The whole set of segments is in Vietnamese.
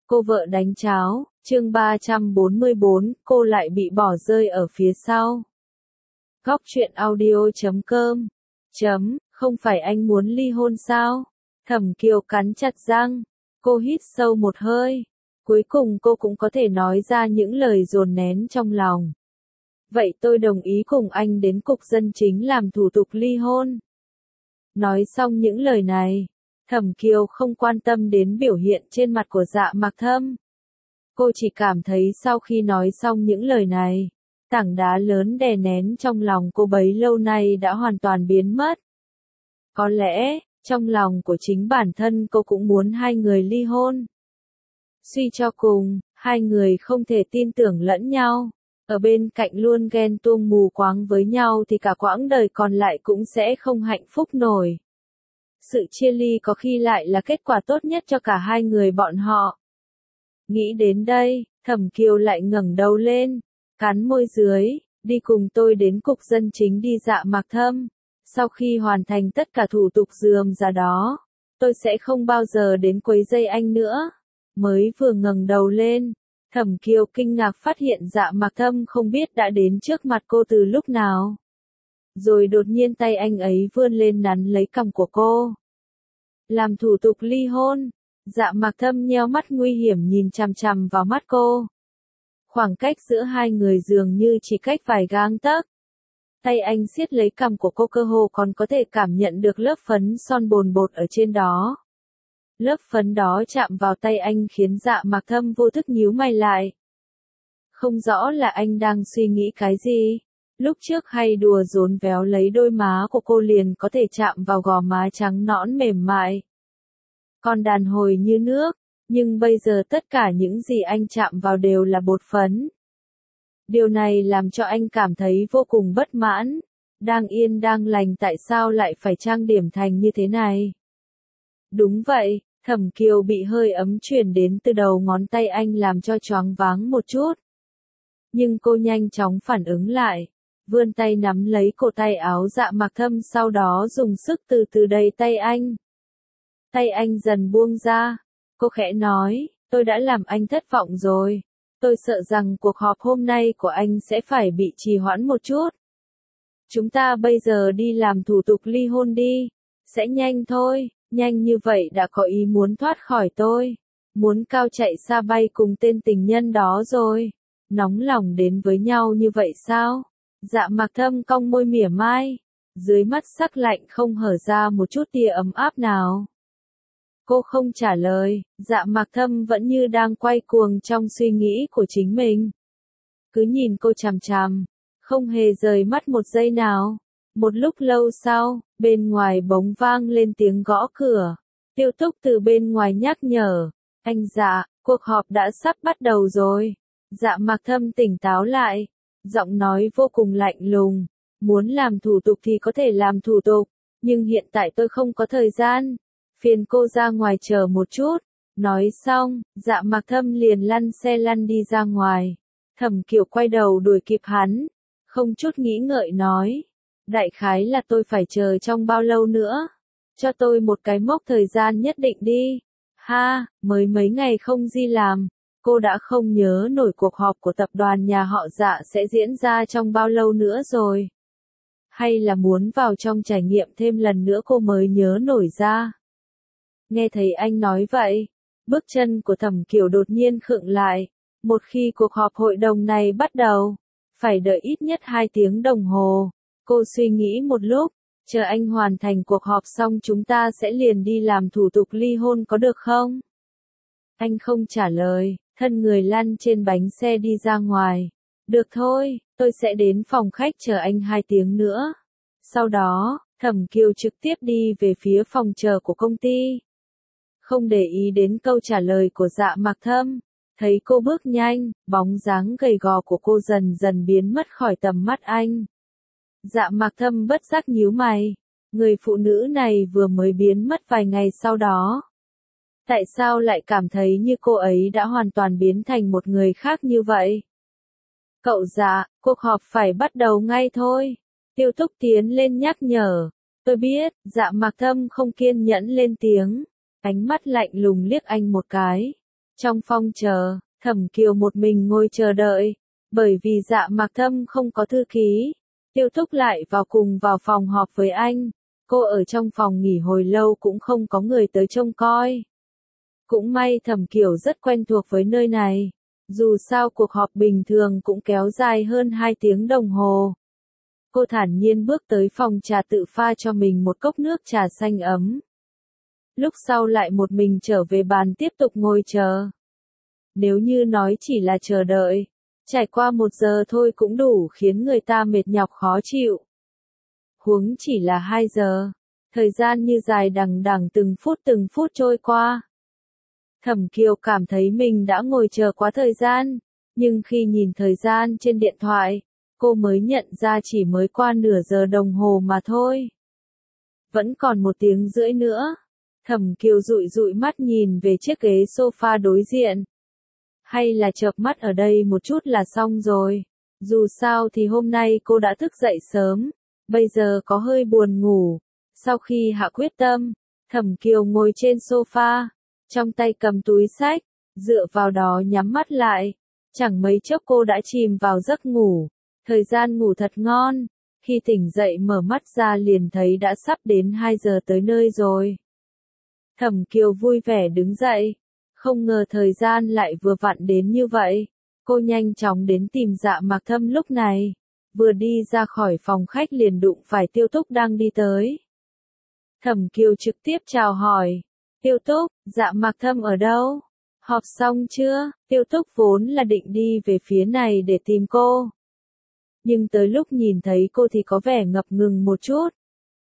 Cô vợ đánh cháo, chương 344, cô lại bị bỏ rơi ở phía sau. Góc truyện audio.com Không phải anh muốn ly hôn sao? Thẩm Kiều cắn chặt răng, cô hít sâu một hơi. Cuối cùng cô cũng có thể nói ra những lời dồn nén trong lòng. Vậy tôi đồng ý cùng anh đến cục dân chính làm thủ tục ly hôn. Nói xong những lời này, Thẩm Kiều không quan tâm đến biểu hiện trên mặt của Dạ Mặc Thâm. Cô chỉ cảm thấy sau khi nói xong những lời này, tảng đá lớn đè nén trong lòng cô bấy lâu nay đã hoàn toàn biến mất. Có lẽ, trong lòng của chính bản thân cô cũng muốn hai người ly hôn. Suy cho cùng, hai người không thể tin tưởng lẫn nhau. Ở bên cạnh luôn ghen tuông mù quáng với nhau thì cả quãng đời còn lại cũng sẽ không hạnh phúc nổi. Sự chia ly có khi lại là kết quả tốt nhất cho cả hai người bọn họ. Nghĩ đến đây, Thẩm Kiều lại ngẩng đầu lên, cắn môi dưới, đi cùng tôi đến cục dân chính đi. Dạ Mặc Thâm. Sau khi hoàn thành tất cả thủ tục rườm rà đó, tôi sẽ không bao giờ đến quấy rầy anh nữa. Mới vừa ngẩng đầu lên, Thẩm Kiều kinh ngạc phát hiện Dạ Mặc Thâm không biết đã đến trước mặt cô từ lúc nào. Rồi đột nhiên tay anh ấy vươn lên nắn lấy cằm của cô. Làm thủ tục ly hôn. Dạ Mặc Thâm nheo mắt nguy hiểm nhìn chằm chằm vào mắt cô. Khoảng cách giữa hai người dường như chỉ cách vài gang tấc. Tay anh siết lấy cằm của cô, cơ hồ còn có thể cảm nhận được lớp phấn son bồn bột ở trên đó. Lớp phấn đó chạm vào tay anh khiến Dạ Mặc Thâm vô thức nhíu mày lại. Không rõ là anh đang suy nghĩ cái gì. Lúc trước hay đùa giỡn véo lấy đôi má của cô liền có thể chạm vào gò má trắng nõn mềm mại. Còn đàn hồi như nước, nhưng bây giờ tất cả những gì anh chạm vào đều là bột phấn. Điều này làm cho anh cảm thấy vô cùng bất mãn. Đang yên đang lành tại sao lại phải trang điểm thành như thế này? Đúng vậy, Thẩm Kiều bị hơi ấm truyền đến từ đầu ngón tay anh làm cho choáng váng một chút. Nhưng cô nhanh chóng phản ứng lại, vươn tay nắm lấy cổ tay áo Dạ Mặc Thâm, sau đó dùng sức từ từ đẩy tay anh. Tay anh dần buông ra, cô khẽ nói, tôi đã làm anh thất vọng rồi. Tôi sợ rằng cuộc họp hôm nay của anh sẽ phải bị trì hoãn một chút. Chúng ta bây giờ đi làm thủ tục ly hôn đi, sẽ nhanh thôi. Nhanh như vậy đã có ý muốn thoát khỏi tôi, muốn cao chạy xa bay cùng tên tình nhân đó rồi. Nóng lòng đến với nhau như vậy sao? Dạ Mặc Thâm cong môi mỉa mai, dưới mắt sắc lạnh không hở ra một chút tia ấm áp nào. Cô không trả lời, Dạ Mặc Thâm vẫn như đang quay cuồng trong suy nghĩ của chính mình. Cứ nhìn cô chằm chằm, không hề rời mắt một giây nào. Một lúc lâu sau, bên ngoài bỗng vang lên tiếng gõ cửa. Tiêu Túc từ bên ngoài nhắc nhở, anh Dạ, cuộc họp đã sắp bắt đầu rồi. Dạ Mặc Thâm tỉnh táo lại, giọng nói vô cùng lạnh lùng, muốn làm thủ tục thì có thể làm thủ tục, nhưng hiện tại tôi không có thời gian, phiền cô ra ngoài chờ một chút. Nói xong, Dạ Mặc Thâm liền lăn xe lăn đi ra ngoài. Thẩm Kiều quay đầu đuổi kịp hắn, không chút nghĩ ngợi nói, đại khái là tôi phải chờ trong bao lâu nữa? Cho tôi một cái mốc thời gian nhất định đi. Ha, mới mấy ngày không đi làm, cô đã không nhớ nổi cuộc họp của tập đoàn nhà họ Dạ sẽ diễn ra trong bao lâu nữa rồi. Hay là muốn vào trong trải nghiệm thêm lần nữa cô mới nhớ nổi ra. Nghe thấy anh nói vậy, bước chân của Thẩm Kiều đột nhiên khựng lại. Một khi cuộc họp hội đồng này bắt đầu, phải đợi ít nhất 2 tiếng đồng hồ. Cô suy nghĩ một lúc, chờ anh hoàn thành cuộc họp xong chúng ta sẽ liền đi làm thủ tục ly hôn có được không? Anh không trả lời, thân người lăn trên bánh xe đi ra ngoài. Được thôi, tôi sẽ đến phòng khách chờ anh 2 tiếng nữa. Sau đó, Thẩm Kiều trực tiếp đi về phía phòng chờ của công ty. Không để ý đến câu trả lời của Dạ Mặc Thâm. Thấy cô bước nhanh, bóng dáng gầy gò của cô dần dần biến mất khỏi tầm mắt anh. Dạ Mặc Thâm bất giác nhíu mày. Người phụ nữ này vừa mới biến mất vài ngày sau đó. Tại sao lại cảm thấy như cô ấy đã hoàn toàn biến thành một người khác như vậy? Cậu Dạ, cuộc họp phải bắt đầu ngay thôi. Tiêu Túc tiến lên nhắc nhở. Tôi biết, Dạ Mặc Thâm không kiên nhẫn lên tiếng. Ánh mắt lạnh lùng liếc anh một cái. Trong phòng chờ, Thẩm Kiều một mình ngồi chờ đợi, bởi vì Dạ Mạc Thâm không có thư ký. Tiêu Túc lại cùng vào phòng họp với anh. Cô ở trong phòng nghỉ hồi lâu cũng không có người tới trông coi. Cũng may Thẩm Kiều rất quen thuộc với nơi này. Dù sao cuộc họp bình thường cũng kéo dài hơn 2 tiếng đồng hồ. Cô thản nhiên bước tới phòng trà tự pha cho mình một cốc nước trà xanh ấm. Lúc sau lại một mình trở về bàn tiếp tục ngồi chờ. Nếu như nói chỉ là chờ đợi, trải qua 1 giờ thôi cũng đủ khiến người ta mệt nhọc khó chịu. Huống chỉ là 2 giờ, thời gian như dài đằng đẵng từng phút trôi qua. Thẩm Kiều cảm thấy mình đã ngồi chờ quá thời gian, nhưng khi nhìn thời gian trên điện thoại, cô mới nhận ra chỉ mới qua nửa giờ đồng hồ mà thôi. Vẫn còn 1 tiếng rưỡi nữa. Thẩm Kiều dụi dụi mắt nhìn về chiếc ghế sofa đối diện. Hay là chợp mắt ở đây một chút là xong rồi. Dù sao thì hôm nay cô đã thức dậy sớm, bây giờ có hơi buồn ngủ. Sau khi hạ quyết tâm, Thẩm Kiều ngồi trên sofa, trong tay cầm túi sách, dựa vào đó nhắm mắt lại. Chẳng mấy chốc cô đã chìm vào giấc ngủ. Thời gian ngủ thật ngon. Khi tỉnh dậy mở mắt ra liền thấy đã sắp đến 2 giờ tới nơi rồi. Thẩm Kiều vui vẻ đứng dậy. Không ngờ thời gian lại vừa vặn đến như vậy. Cô nhanh chóng đến tìm Dạ Mạc Thâm lúc này. Vừa đi ra khỏi phòng khách liền đụng phải Tiêu Túc đang đi tới. Thẩm Kiều trực tiếp chào hỏi. Tiêu Túc, Dạ Mạc Thâm ở đâu? Họp xong chưa? Tiêu Túc vốn là định đi về phía này để tìm cô. Nhưng tới lúc nhìn thấy cô thì có vẻ ngập ngừng một chút.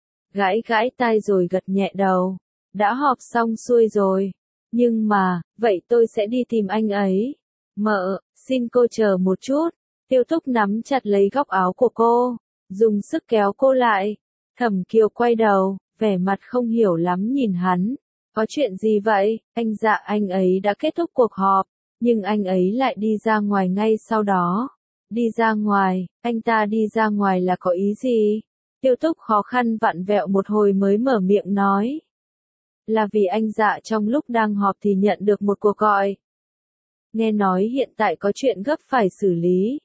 Gãi gãi tai rồi gật nhẹ đầu. Đã họp xong xuôi rồi. Nhưng mà, vậy tôi sẽ đi tìm anh ấy. Mợ, xin cô chờ một chút. Tiêu Túc nắm chặt lấy góc áo của cô, dùng sức kéo cô lại. Thẩm Kiều quay đầu, vẻ mặt không hiểu lắm nhìn hắn. Có chuyện gì vậy? Anh ấy đã kết thúc cuộc họp, nhưng anh ấy lại đi ra ngoài ngay sau đó. Đi ra ngoài, anh ta đi ra ngoài là có ý gì? Tiêu Túc khó khăn vặn vẹo một hồi mới mở miệng nói. Là vì anh Dạ trong lúc đang họp thì nhận được một cuộc gọi. Nghe nói hiện tại có chuyện gấp phải xử lý.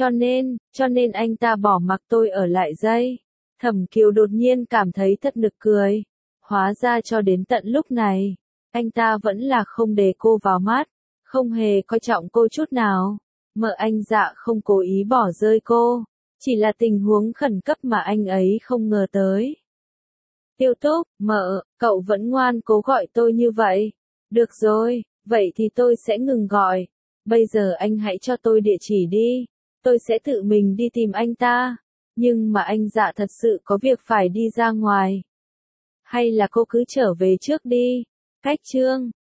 Cho nên anh ta bỏ mặc tôi ở lại dây. Thẩm Kiều đột nhiên cảm thấy thật nực cười. Hóa ra cho đến tận lúc này, anh ta vẫn là không để cô vào mắt, không hề coi trọng cô chút nào. Mợ anh Dạ không cố ý bỏ rơi cô, chỉ là tình huống khẩn cấp mà anh ấy không ngờ tới. Tiêu Túc, mợ, cậu vẫn ngoan cố gọi tôi như vậy. Được rồi, vậy thì tôi sẽ ngừng gọi. Bây giờ anh hãy cho tôi địa chỉ đi. Tôi sẽ tự mình đi tìm anh ta. Nhưng mà anh Dạ thật sự có việc phải đi ra ngoài. Hay là cô cứ trở về trước đi. Cách chương